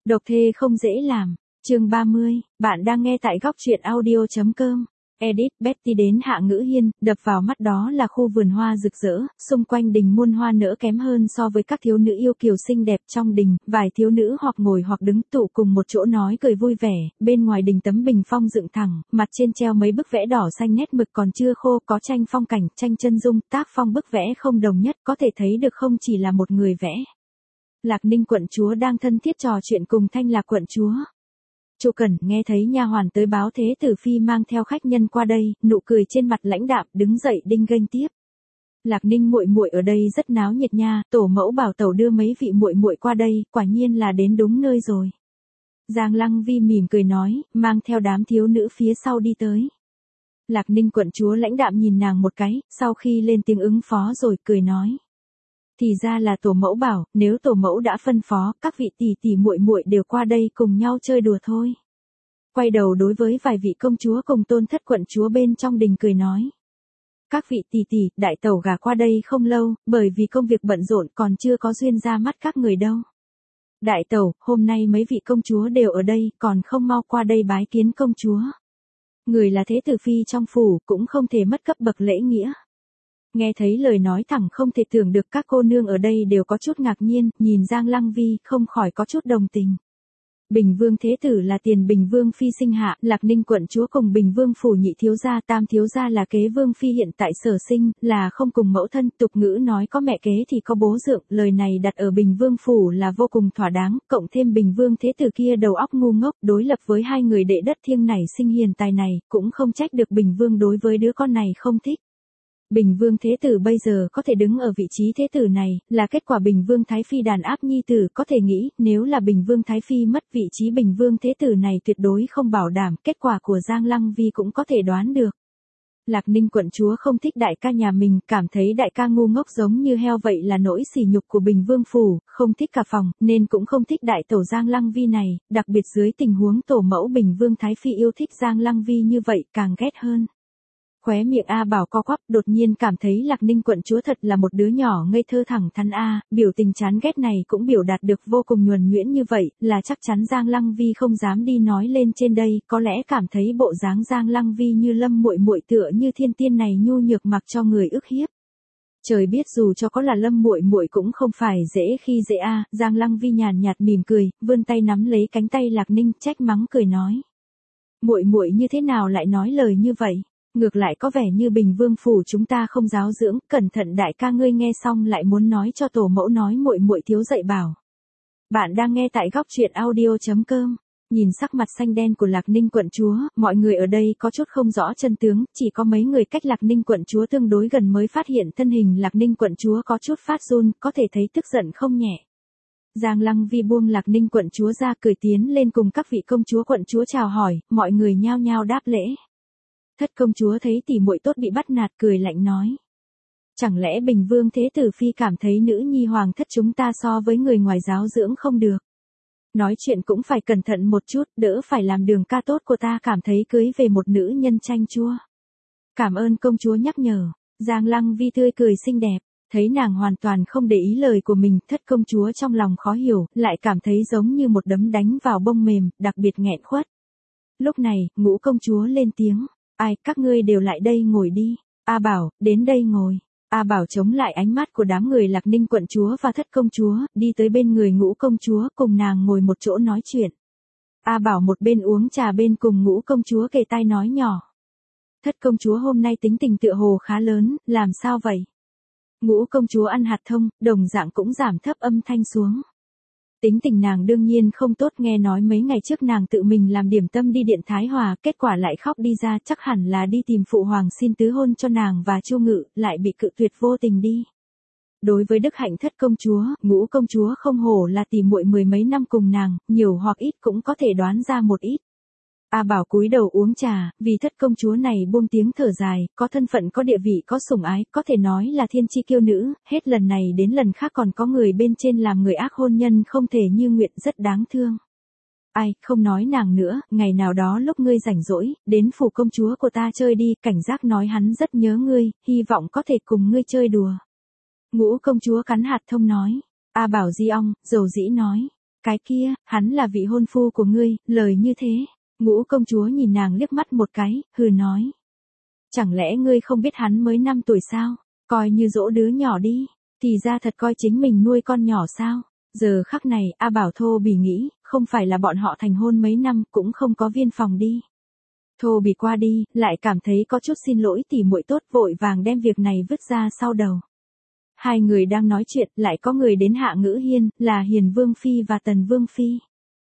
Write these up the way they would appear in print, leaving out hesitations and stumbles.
Độc thê không dễ làm. Chương 30, bạn đang nghe tại góc truyện audio.com. Edit, Betty đến Hạ Ngữ Hiên, đập vào mắt đó là khu vườn hoa rực rỡ, xung quanh đình muôn hoa nở kém hơn so với các thiếu nữ yêu kiều xinh đẹp trong đình, vài thiếu nữ hoặc ngồi hoặc đứng tụ cùng một chỗ nói cười vui vẻ, bên ngoài đình tấm bình phong dựng thẳng, mặt trên treo mấy bức vẽ đỏ xanh nét mực còn chưa khô, có tranh phong cảnh, tranh chân dung, tác phong bức vẽ không đồng nhất, có thể thấy được không chỉ là một người vẽ. Lạc Ninh quận chúa đang thân thiết trò chuyện cùng Thanh Lạc quận chúa. Chu Cẩn nghe thấy nha hoàn tới báo thế tử phi mang theo khách nhân qua đây, nụ cười trên mặt lãnh đạm, đứng dậy đinh nghênh tiếp. Lạc Ninh muội muội ở đây rất náo nhiệt nha, tổ mẫu bảo tẩu đưa mấy vị muội muội qua đây, quả nhiên là đến đúng nơi rồi. Giang Lăng Vi mỉm cười nói, mang theo đám thiếu nữ phía sau đi tới. Lạc Ninh quận chúa lãnh đạm nhìn nàng một cái, sau khi lên tiếng ứng phó rồi cười nói. Thì ra là tổ mẫu bảo, nếu tổ mẫu đã phân phó, các vị tỷ tỷ muội muội đều qua đây cùng nhau chơi đùa thôi. Quay đầu đối với vài vị công chúa cùng tôn thất quận chúa bên trong đình cười nói. Các vị tỷ tỷ, đại tẩu gả qua đây không lâu, bởi vì công việc bận rộn còn chưa có duyên ra mắt các người đâu. Đại tẩu, hôm nay mấy vị công chúa đều ở đây, còn không mau qua đây bái kiến công chúa. Người là thế tử phi trong phủ, cũng không thể mất cấp bậc lễ nghĩa. Nghe thấy lời nói thẳng không thể tưởng được, các cô nương ở đây đều có chút ngạc nhiên, nhìn Giang Lăng Vi không khỏi có chút đồng tình. Bình Vương thế tử là tiền Bình Vương phi sinh hạ, Lạc Ninh quận chúa cùng Bình Vương phủ nhị thiếu gia, tam thiếu gia là kế Vương phi hiện tại sở sinh, là không cùng mẫu thân, tục ngữ nói có mẹ kế thì có bố dượng, lời này đặt ở Bình Vương phủ là vô cùng thỏa đáng, cộng thêm Bình Vương thế tử kia đầu óc ngu ngốc, đối lập với hai người đệ đất thiêng này sinh hiền tài này, cũng không trách được Bình Vương đối với đứa con này không thích. Bình Vương Thế Tử bây giờ có thể đứng ở vị trí Thế Tử này, là kết quả Bình Vương Thái Phi đàn áp nhi tử, có thể nghĩ, nếu là Bình Vương Thái Phi mất vị trí Bình Vương Thế Tử này tuyệt đối không bảo đảm, kết quả của Giang Lăng Vi cũng có thể đoán được. Lạc Ninh quận chúa không thích đại ca nhà mình, cảm thấy đại ca ngu ngốc giống như heo vậy là nỗi sỉ nhục của Bình Vương Phủ, không thích cả phòng, nên cũng không thích đại tẩu Giang Lăng Vi này, đặc biệt dưới tình huống tổ mẫu Bình Vương Thái Phi yêu thích Giang Lăng Vi như vậy, càng ghét hơn. Khóe miệng A Bảo co quắp, đột nhiên cảm thấy Lạc Ninh quận chúa thật là một đứa nhỏ ngây thơ thẳng thắn a, biểu tình chán ghét này cũng biểu đạt được vô cùng nhuần nhuyễn như vậy, là chắc chắn Giang Lăng Vi không dám đi nói lên trên đây, có lẽ cảm thấy bộ dáng Giang Lăng Vi như Lâm muội muội tựa như thiên tiên này nhu nhược mặc cho người ức hiếp. Trời biết dù cho có là Lâm muội muội cũng không phải dễ khi dễ a, Giang Lăng Vi nhàn nhạt mỉm cười, vươn tay nắm lấy cánh tay Lạc Ninh, trách mắng cười nói: "Muội muội như thế nào lại nói lời như vậy? Ngược lại có vẻ như Bình Vương phủ chúng ta không giáo dưỡng, cẩn thận đại ca ngươi nghe xong lại muốn nói cho tổ mẫu nói muội muội thiếu dạy bảo." Bạn đang nghe tại góc truyện audio.com. Nhìn sắc mặt xanh đen của Lạc Ninh quận chúa, mọi người ở đây có chút không rõ chân tướng, chỉ có mấy người cách Lạc Ninh quận chúa tương đối gần mới phát hiện thân hình Lạc Ninh quận chúa có chút phát run, có thể thấy tức giận không nhẹ. Giang Lăng Vi buông Lạc Ninh quận chúa ra, cười tiến lên cùng các vị công chúa quận chúa chào hỏi, mọi người nhao nhao đáp lễ. Thất công chúa thấy tỷ muội tốt bị bắt nạt, cười lạnh nói: "Chẳng lẽ Bình Vương Thế Tử Phi cảm thấy nữ nhi hoàng thất chúng ta so với người ngoài giáo dưỡng không được? Nói chuyện cũng phải cẩn thận một chút, đỡ phải làm đường ca tốt của ta cảm thấy cưới về một nữ nhân chanh chua." "Cảm ơn công chúa nhắc nhở." Giang Lăng Vi tươi cười xinh đẹp, thấy nàng hoàn toàn không để ý lời của mình, thất công chúa trong lòng khó hiểu, lại cảm thấy giống như một đấm đánh vào bông mềm, đặc biệt nghẹn khuất. Lúc này, Ngũ công chúa lên tiếng: "Ai, các ngươi đều lại đây ngồi đi. A Bảo, đến đây ngồi." A Bảo chống lại ánh mắt của đám người Lạc Ninh quận chúa và thất công chúa, đi tới bên người Ngũ công chúa cùng nàng ngồi một chỗ nói chuyện. A Bảo một bên uống trà bên cùng Ngũ công chúa kề tai nói nhỏ: "Thất công chúa hôm nay tính tình tựa hồ khá lớn, làm sao vậy?" Ngũ công chúa ăn hạt thông, đồng dạng cũng giảm thấp âm thanh xuống. Tính tình nàng đương nhiên không tốt, nghe nói mấy ngày trước nàng tự mình làm điểm tâm đi Điện Thái Hòa, kết quả lại khóc đi ra, chắc hẳn là đi tìm phụ hoàng xin tứ hôn cho nàng và Chu Ngự, lại bị cự tuyệt vô tình đi. Đối với đức hạnh thất công chúa, Ngũ công chúa không hổ là tỷ muội mười mấy năm cùng nàng, nhiều hoặc ít cũng có thể đoán ra một ít. A Bảo cúi đầu uống trà, vì thất công chúa này buông tiếng thở dài, có thân phận có địa vị có sủng ái, có thể nói là thiên chi kiêu nữ, hết lần này đến lần khác còn có người bên trên làm người ác hôn nhân không thể như nguyện, rất đáng thương. Ai, không nói nàng nữa, ngày nào đó lúc ngươi rảnh rỗi, đến phủ công chúa của ta chơi đi, cảnh giác nói hắn rất nhớ ngươi, hy vọng có thể cùng ngươi chơi đùa. Ngũ công chúa cắn hạt thông nói. A Bảo di ong, dầu dĩ nói: cái kia, hắn là vị hôn phu của ngươi, lời như thế. Ngũ công chúa nhìn nàng liếc mắt một cái, hừ nói. Chẳng lẽ ngươi không biết hắn mới 5 tuổi sao? Coi như dỗ đứa nhỏ đi, thì ra thật coi chính mình nuôi con nhỏ sao? Giờ khắc này, A Bảo thô bỉ nghĩ, không phải là bọn họ thành hôn mấy năm cũng không có viên phòng đi. Thô bỉ qua đi, lại cảm thấy có chút xin lỗi tỉ muội tốt, vội vàng đem việc này vứt ra sau đầu. Hai người đang nói chuyện, lại có người đến Hạ Ngữ Hiên, là Hiền Vương Phi và Tần Vương Phi.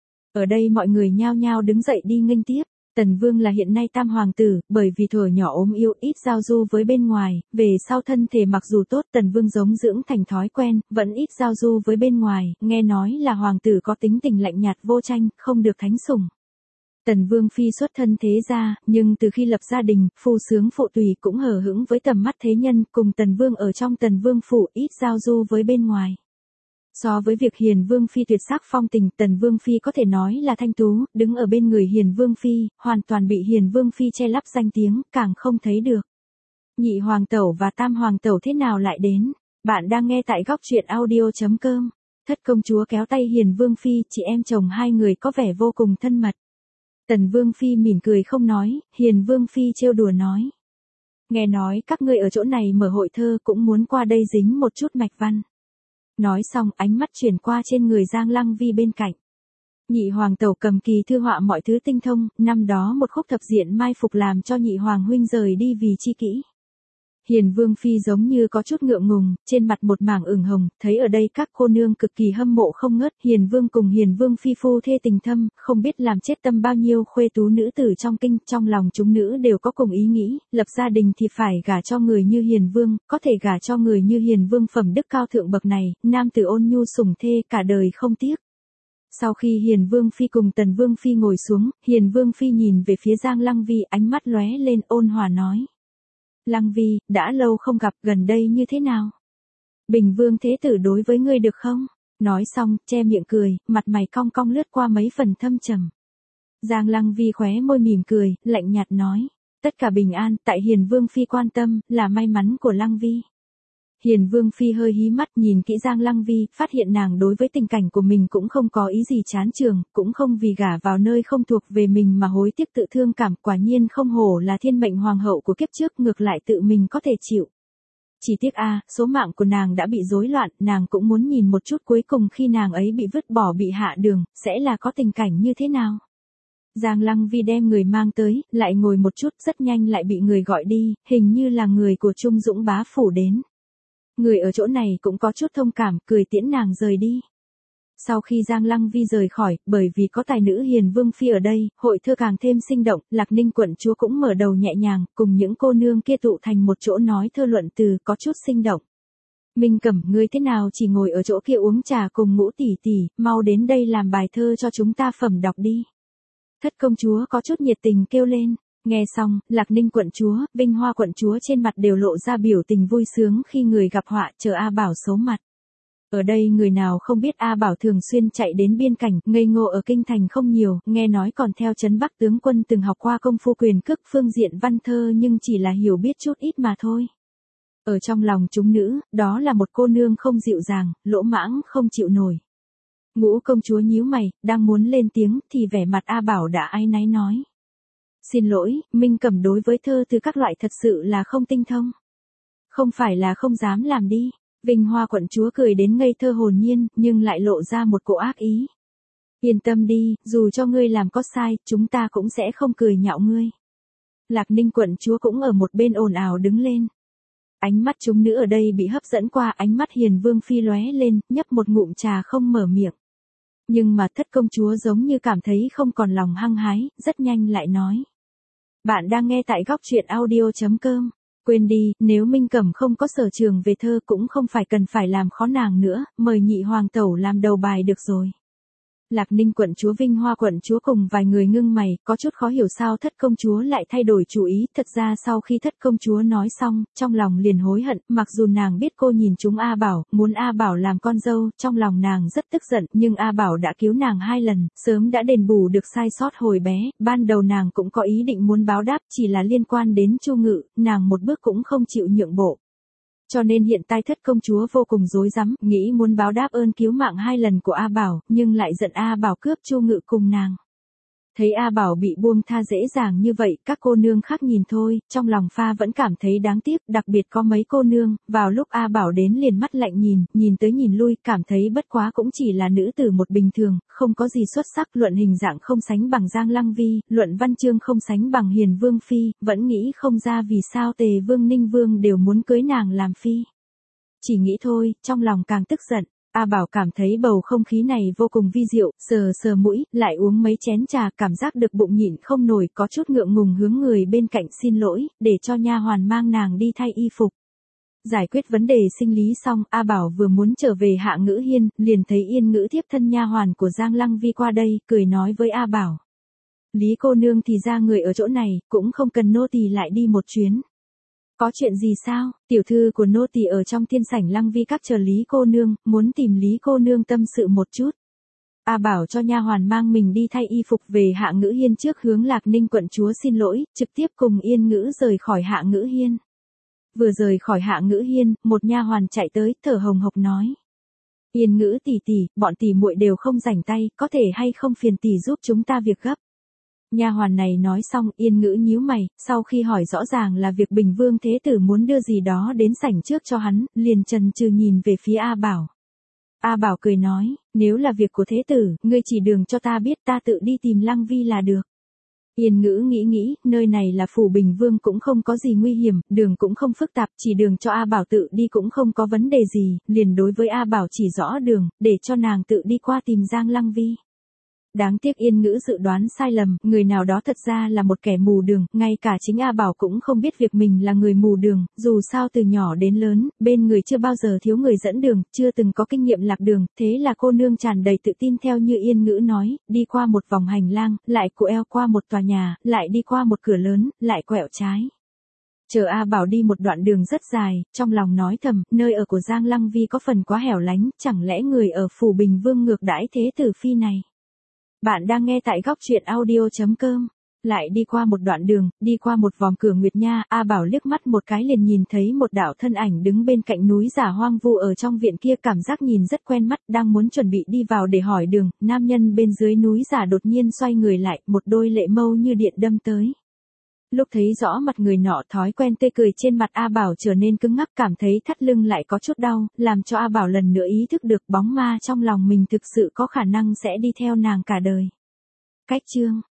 Ở đây mọi người nhao nhao đứng dậy đi nghênh tiếp. Tần Vương là hiện nay tam hoàng tử, bởi vì thuở nhỏ ốm yếu ít giao du với bên ngoài, về sau thân thể mặc dù tốt Tần Vương giống dưỡng thành thói quen, vẫn ít giao du với bên ngoài, nghe nói là hoàng tử có tính tình lạnh nhạt vô tranh, không được thánh sủng. Tần Vương Phi xuất thân thế gia, nhưng từ khi lập gia đình, phu sướng phụ tùy cũng hờ hững với tầm mắt thế nhân, cùng Tần Vương ở trong Tần Vương phủ ít giao du với bên ngoài. So với việc Hiền Vương Phi tuyệt sắc phong tình, Tần Vương Phi có thể nói là thanh tú, đứng ở bên người Hiền Vương Phi, hoàn toàn bị Hiền Vương Phi che lấp danh tiếng, càng không thấy được. Nhị hoàng tẩu và tam hoàng tẩu thế nào lại đến? Bạn đang nghe tại góc truyện audio.com. Thất công chúa kéo tay Hiền Vương Phi, chị em chồng hai người có vẻ vô cùng thân mật. Tần Vương Phi mỉm cười không nói, Hiền Vương Phi trêu đùa nói. Nghe nói các ngươi ở chỗ này mở hội thơ cũng muốn qua đây dính một chút mạch văn. Nói xong ánh mắt chuyển qua trên người Giang Lăng Vi bên cạnh. Nhị hoàng tẩu cầm kỳ thư họa mọi thứ tinh thông, năm đó một khúc thập diện mai phục làm cho nhị hoàng huynh rời đi vì chi kỷ. Hiền Vương Phi giống như có chút ngượng ngùng, trên mặt một mảng ửng hồng, thấy ở đây các cô nương cực kỳ hâm mộ không ngớt. Hiền Vương cùng Hiền Vương Phi phu thê tình thâm, không biết làm chết tâm bao nhiêu khuê tú nữ tử trong kinh, trong lòng chúng nữ đều có cùng ý nghĩ, lập gia đình thì phải gả cho người như Hiền Vương, có thể gả cho người như Hiền Vương phẩm đức cao thượng bậc này, nam tử ôn nhu sủng thê cả đời không tiếc. Sau khi Hiền Vương Phi cùng Tần Vương Phi ngồi xuống, Hiền Vương Phi nhìn về phía Giang Lăng Vi, ánh mắt lóe lên ôn hòa nói. Lăng Vi, đã lâu không gặp, gần đây như thế nào? Bình Vương Thế Tử đối với ngươi được không? Nói xong, che miệng cười, mặt mày cong cong lướt qua mấy phần thâm trầm. Giang Lăng Vi khóe môi mỉm cười, lạnh nhạt nói. Tất cả bình an, tại Hiền Vương Phi quan tâm, là may mắn của Lăng Vi. Hiền Vương Phi hơi hí mắt nhìn kỹ Giang Lăng Vi, phát hiện nàng đối với tình cảnh của mình cũng không có ý gì chán chường, cũng không vì gả vào nơi không thuộc về mình mà hối tiếc tự thương cảm, quả nhiên không hổ là thiên mệnh hoàng hậu của kiếp trước, ngược lại tự mình có thể chịu. Chỉ tiếc số mạng của nàng đã bị rối loạn, nàng cũng muốn nhìn một chút cuối cùng khi nàng ấy bị vứt bỏ bị hạ đường, sẽ là có tình cảnh như thế nào. Giang Lăng Vi đem người mang tới, lại ngồi một chút, rất nhanh lại bị người gọi đi, hình như là người của Trung Dũng bá phủ đến. Người ở chỗ này cũng có chút thông cảm, cười tiễn nàng rời đi. Sau khi Giang Lăng Vi rời khỏi, bởi vì có tài nữ Hiền Vương Phi ở đây, hội thơ càng thêm sinh động, Lạc Ninh quận chúa cũng mở đầu nhẹ nhàng, cùng những cô nương kia tụ thành một chỗ nói thơ luận từ, có chút sinh động. Minh Cẩm, ngươi thế nào chỉ ngồi ở chỗ kia uống trà cùng Ngũ tỷ tỷ, mau đến đây làm bài thơ cho chúng ta phẩm đọc đi. Thất công chúa có chút nhiệt tình kêu lên. Nghe xong, Lạc Ninh quận chúa, Vinh Hoa quận chúa trên mặt đều lộ ra biểu tình vui sướng khi người gặp họa, chờ A Bảo xấu mặt. Ở đây người nào không biết A Bảo thường xuyên chạy đến biên cảnh, ngây ngô ở kinh thành không nhiều, nghe nói còn theo trấn Bắc tướng quân từng học qua công phu quyền cước phương diện văn thơ nhưng chỉ là hiểu biết chút ít mà thôi. Ở trong lòng chúng nữ, đó là một cô nương không dịu dàng, lỗ mãng không chịu nổi. Ngũ công chúa nhíu mày, đang muốn lên tiếng thì vẻ mặt A Bảo đã áy náy nói. Xin lỗi, Minh Cẩm đối với thơ từ các loại thật sự là không tinh thông. Không phải là không dám làm đi. Vinh Hoa quận chúa cười đến ngây thơ hồn nhiên, nhưng lại lộ ra một cỗ ác ý. Yên tâm đi, dù cho ngươi làm có sai, chúng ta cũng sẽ không cười nhạo ngươi. Lạc Ninh quận chúa cũng ở một bên ồn ào đứng lên. Ánh mắt chúng nữ ở đây bị hấp dẫn qua, ánh mắt Hiền Vương Phi lóe lên, nhấp một ngụm trà không mở miệng. Nhưng mà thất công chúa giống như cảm thấy không còn lòng hăng hái, rất nhanh lại nói. Bạn đang nghe tại góc truyện audio.com. Quên đi, nếu Minh Cẩm không có sở trường về thơ cũng không phải cần phải làm khó nàng nữa, mời nhị hoàng tẩu làm đầu bài được rồi. Lạc Ninh quận chúa Vinh Hoa quận chúa cùng vài người ngưng mày, có chút khó hiểu sao thất công chúa lại thay đổi chủ ý, thật ra sau khi thất công chúa nói xong, trong lòng liền hối hận, mặc dù nàng biết cô nhìn chúng A Bảo, muốn A Bảo làm con dâu, trong lòng nàng rất tức giận, nhưng A Bảo đã cứu nàng 2 lần, sớm đã đền bù được sai sót hồi bé, ban đầu nàng cũng có ý định muốn báo đáp, chỉ là liên quan đến Chu Ngự, nàng một bước cũng không chịu nhượng bộ. Cho nên hiện tại thất công chúa vô cùng rối rắm, nghĩ muốn báo đáp ơn cứu mạng 2 lần của A Bảo, nhưng lại giận A Bảo cướp Chu Ngự cùng nàng. Thấy A Bảo bị buông tha dễ dàng như vậy, các cô nương khác nhìn thôi, trong lòng pha vẫn cảm thấy đáng tiếc, đặc biệt có mấy cô nương, vào lúc A Bảo đến liền mắt lạnh nhìn tới nhìn lui, cảm thấy bất quá cũng chỉ là nữ tử một bình thường, không có gì xuất sắc, luận hình dạng không sánh bằng Giang Lăng Vi, luận văn chương không sánh bằng Hiền Vương Phi, vẫn nghĩ không ra vì sao Tề Vương Ninh Vương đều muốn cưới nàng làm Phi. Chỉ nghĩ thôi, trong lòng càng tức giận. A Bảo cảm thấy bầu không khí này vô cùng vi diệu, sờ mũi, lại uống mấy chén trà, cảm giác được bụng nhịn không nổi, có chút ngượng ngùng hướng người bên cạnh xin lỗi, để cho nha hoàn mang nàng đi thay y phục. Giải quyết vấn đề sinh lý xong, A Bảo vừa muốn trở về Hạ Ngữ Hiên, liền thấy Yên Ngữ thiếp thân nha hoàn của Giang Lăng Vi qua đây, cười nói với A Bảo. Lý cô nương thì ra người ở chỗ này, cũng không cần nô tỳ lại đi một chuyến. Có chuyện gì sao, tiểu thư của nô tỳ ở trong thiên sảnh Lăng Vi các chờ Lý cô nương, muốn tìm Lý cô nương tâm sự một chút. A Bảo cho nha hoàn mang mình đi thay y phục về Hạ Ngữ Hiên trước hướng Lạc Ninh quận chúa xin lỗi, trực tiếp cùng Yên Ngữ rời khỏi Hạ Ngữ Hiên. Vừa rời khỏi Hạ Ngữ Hiên, một nha hoàn chạy tới, thở hồng hộc nói. Yên Ngữ tỷ tỷ, bọn tỷ muội đều không rảnh tay, có thể hay không phiền tỷ giúp chúng ta việc gấp. Nha hoàn này nói xong, Yên Ngữ nhíu mày, sau khi hỏi rõ ràng là việc Bình Vương Thế Tử muốn đưa gì đó đến sảnh trước cho hắn, liền chần chừ nhìn về phía A Bảo. A Bảo cười nói, nếu là việc của Thế Tử, ngươi chỉ đường cho ta biết, ta tự đi tìm Lăng Vi là được. Yên Ngữ nghĩ, nơi này là phủ Bình Vương cũng không có gì nguy hiểm, đường cũng không phức tạp, chỉ đường cho A Bảo tự đi cũng không có vấn đề gì, liền đối với A Bảo chỉ rõ đường, để cho nàng tự đi qua tìm Giang Lăng Vi. Đáng tiếc Yên Ngữ dự đoán sai lầm, người nào đó thật ra là một kẻ mù đường, ngay cả chính A Bảo cũng không biết việc mình là người mù đường, dù sao từ nhỏ đến lớn, bên người chưa bao giờ thiếu người dẫn đường, chưa từng có kinh nghiệm lạc đường, thế là cô nương tràn đầy tự tin theo như Yên Ngữ nói, đi qua một vòng hành lang, lại cụt eo qua một tòa nhà, lại đi qua một cửa lớn, lại quẹo trái. Chờ A Bảo đi một đoạn đường rất dài, trong lòng nói thầm, nơi ở của Giang Lăng Vi có phần quá hẻo lánh, chẳng lẽ người ở phủ Bình Vương ngược đãi Thế Tử Phi này. Bạn đang nghe tại góc truyện audio.com. Lại đi qua một đoạn đường, đi qua một vòng cửa Nguyệt Nha, A Bảo liếc mắt một cái liền nhìn thấy một đạo thân ảnh đứng bên cạnh núi giả hoang vu ở trong viện kia, cảm giác nhìn rất quen mắt, đang muốn chuẩn bị đi vào để hỏi đường, nam nhân bên dưới núi giả đột nhiên xoay người lại, một đôi lệ mâu như điện đâm tới. Lúc thấy rõ mặt người nọ, thói quen tươi cười trên mặt A Bảo trở nên cứng ngắc, cảm thấy thắt lưng lại có chút đau, làm cho A Bảo lần nữa ý thức được bóng ma trong lòng mình thực sự có khả năng sẽ đi theo nàng cả đời. Cách chương